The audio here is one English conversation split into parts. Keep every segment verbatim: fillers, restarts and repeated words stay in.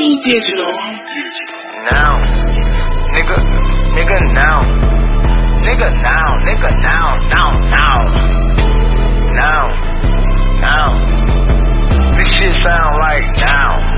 money digital. Now, nigga, nigga now, nigga now, nigga now, now, now, now, now. This shit sound like now.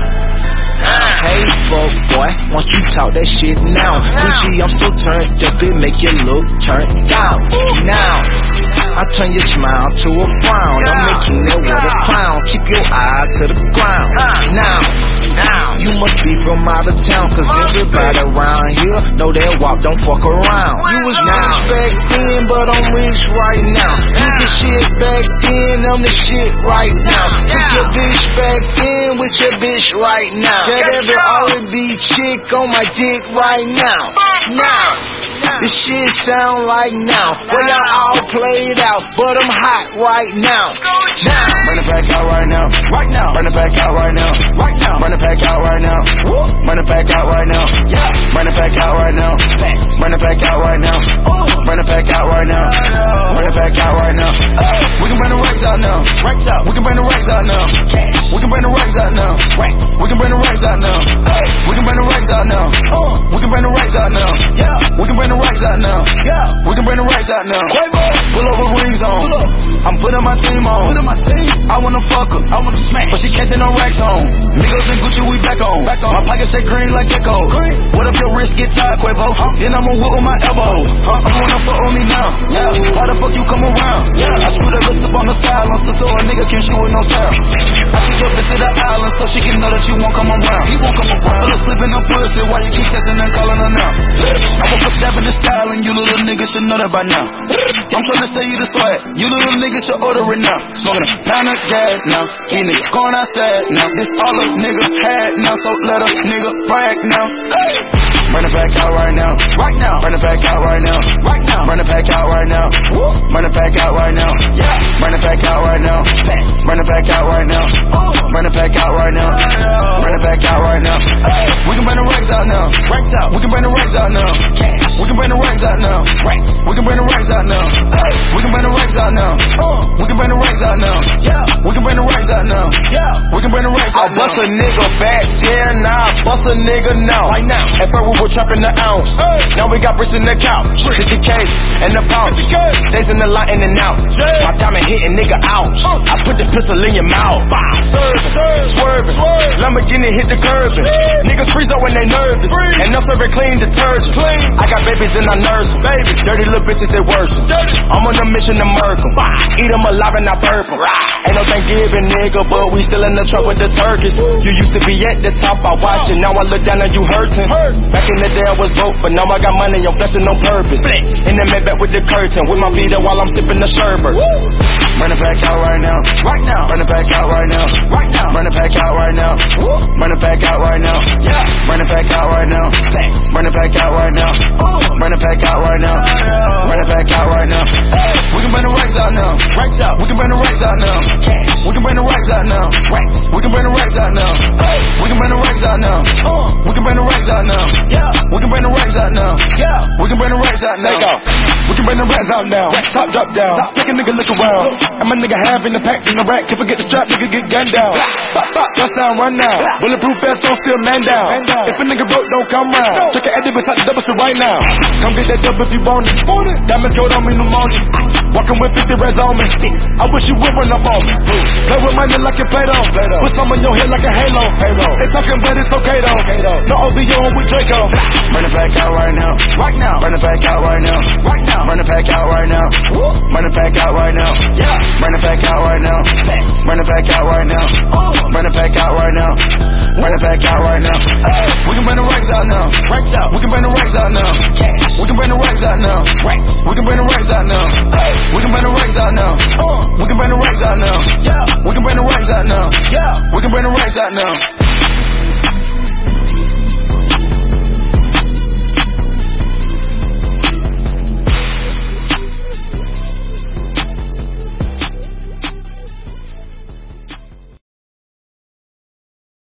Hey, fuck boy, won't you talk that shit now? Gucci, I'm so turned up, it make you look turned down. Now, I turn your smile to a frown. I'm making it with a crown. Keep your eyes to the ground. Now, now, you must be from out of town, cause everybody around here know that walk don't fuck around. You was rich back then, but I'm rich right now. You the shit back then, I'm the shit right now. Took your bitch back then with your bitch right now. Got every R and B chick on my dick right now. Now, this shit sound like now. Well, y'all all played out, but I'm hot right now. Now, run it back out right now, right now. Run it back out right now, right now. Run it back out right now, woo. Run it back out right now, yeah. Run it back out right now, run it back out right now, ooh. Run it back out right now, run it back out right now. Hey. We can bring the racks out now, racks out. We can bring the racks out now, cash. We can bring the racks out now, racks. We can bring the racks out now, hey. We can bring the racks out now, uh. We can bring the racks out now, yeah. We can bring the racks out now, yeah. We can bring the racks out now. Pull over wings on, pull up. I'm putting my team on, putting my team. I wanna fuck her, I wanna smash, but she can't take no racks on. Migos and Gucci, we back on. Back on. My pockets say green like Gecko. Green. What if your wrist get tired, Quavo? Huh? Then I'ma whip with my elbow. Huh? You wanna fuck with me now? Yeah. Why the fuck you come around? Yeah. I screw that bitch up on the sideline, so a nigga can shoot with no sound. I took your bitch to the island so she can know that you won't come around. He won't come around. I feel her slipping on pussy while you keep texting and calling her now. I woke up dabbing the style and you little niggas should know that by now. I'm trying to say you the swag. You little niggas should order it now. Smoking a pound of gas now. These niggas going outside now. This all a nigga had now, so let a nigga brag now. Hey. Run it back out right now, right now. Run it back out right now, right now. Run it back out right now, woo. Run it back out right now, yeah. Run it back out right now, run it back out right now, ooh. Run it back out right now, run it back out right now. Hey. We can bring the racks out now, racks out. We can bring the racks out now, cash. We can bring the racks out now, racks. We can bring the racks out now, hey. We can bring the racks out now, uh. We can bring the racks out now, yeah. We can bring the racks out now, yeah. We can bring the racks out now. I bust a nigga back then, now I bust a nigga now, right now. At first we were trapping the ounce, hey. Now we got bricks in the couch, fifty K and the pounds, days in the line in and out, yeah. My diamond hitting nigga ouch, uh. I put the pistol in your mouth, swerving, swerving, Lamborghini hit the curbing, yeah. Niggas freeze up when they nervous, Free. And I'm serving clean detergent, clean. I got babies and I nurse them, baby. Dirty little bitches they worse them. I'm on a mission to murk them, eat them alive and I burp them. Ain't no Thanksgiving nigga, but we still in the truck with the turkeys. You used to be at the top, I watch it, now I look down and you hurting. Back in the day I was broke, but now I got money, I'm blessing on purpose. In the Maybach with the curtain, with my feet up while I'm sipping the sherbet. Run it back out right now, right now. Run it back out right now, right now. Run it back out right now, woo. Run it back out right now, yeah. Run it back out right now, run it back out right now, ooh. Run it back out right now, run it back out right now. Hey. We can bring the racks out now, racks out. We can bring the racks out now, cash. We can bring the racks out now, racks. We can bring the racks out now, hey. We can bring the racks out now, uh. We can bring the racks out now, yeah. We can bring the racks out now, yeah. We can bring the racks out now. Take off. We can bring the racks out now. Top drop down. Take a nigga look around. I'm a nigga having the pack in the rack. If I get the strap, nigga get gunned down. Stop, stop, your sound run now. Bulletproof vest on, still man down. If a nigga broke, don't come round. Check your edit beside the double shit right now. Come get that dub if you want it. Diamonds gold on me pneumonia. Walking with fifty reds on me. I wish you would run up on me. Play with money like a Play-Doh. Put some on your head like a halo. They talking but it's okay though. No O B O with Draco.